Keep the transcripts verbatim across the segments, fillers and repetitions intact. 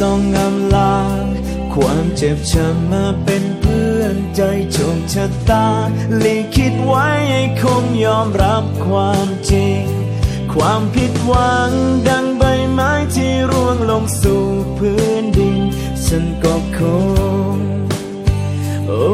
ต้องอำลาความเจ็บช้ำมาเป็นเพื่อนใจโชคชะตาลิขิตไว้ให้คงยอมรับความจริงความผิดหวังดังใบไม้ที่ร่วงลงสู่พื้นดินฉันก็คงโอ้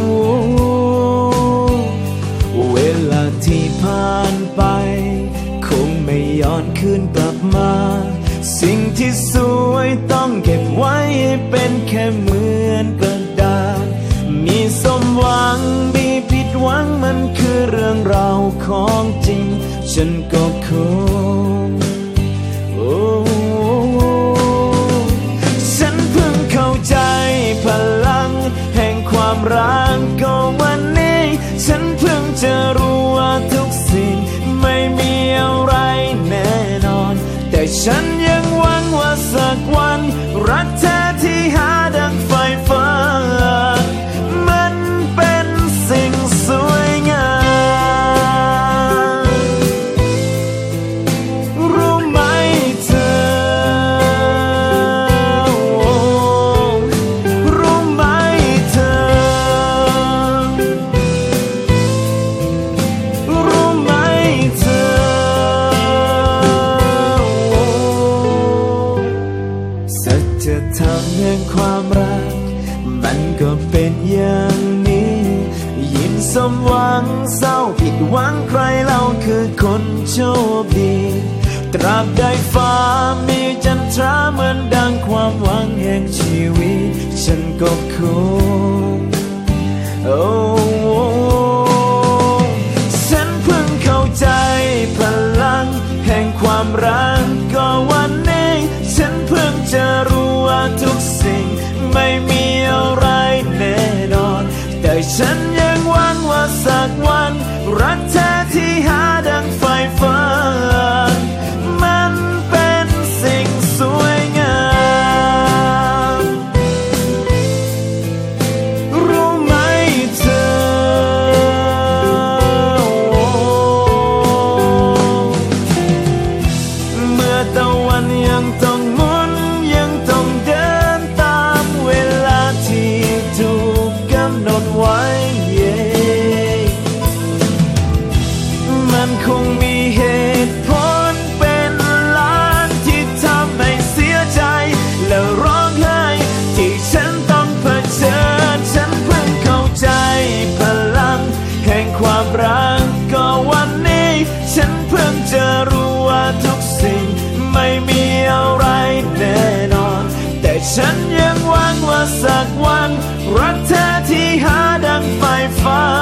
เวลาที่ผ่านไปคงไม่ย้อนคืนกลับมาสิ่งที่สวยต้องเก็บไว้ให้เป็นแค่เหมือนกระดาษมีสมหวังมีผิดหวังมันคือเรื่องราวของจริงฉันก็คงโอ้ฉันเพิ่งเข้าใจพลังแห่งความรักก็วันนี้ฉันเพิ่งจะรู้ว่าทุกสิ่งไม่มีอะไรแน่นอนแต่ฉันยังหวังว่าสักวันรักแท้ที่หาดังไฟฟ้ามันเป็นสิ่งสวยงามรู้ไหมเธอรู้ไหมเธอรู้ไหมเธอสัจธรรมแห่งความรักมันก็เป็นอย่างนี้ยิ่งสมหวังเศร้าผิดหวังใครเล่าคือคนโชคดีตราบใดฟ้ามีจันทราเหมือนดังความหวังแห่งชีวิตฉันก็คงโอ้ฉันเพิ่งเข้าใจพลังแห่งความรักก็วันนี้ฉันเพิ่งจะรู้ว่าทุกสิ่งไม่มีอะไรแน่นอนแต่ฉันยังหวังว่าสักวันรักแท้ที่หาดังไฟฟ้ามันเป็นสิ่งสวยงามรู้ไหมเธอเมื่อตะวันยังต้องหมุนยังต้องเดินตามเวลาที่ถูกกำหนดไว้มันคงมีเหตุผลเป็นล้านที่ทำให้เสียใจและร้องไห้ที่ฉันต้องเผชิญฉันเพิ่งเข้าใจพลังแห่งความรักก็วันนี้ฉันเพิ่งจะรู้ว่าทุกสิ่งไม่มีอะไรแน่นอนแต่ฉันยังหวังว่าสักวันรักแท้ที่หาดังไฟฟ้า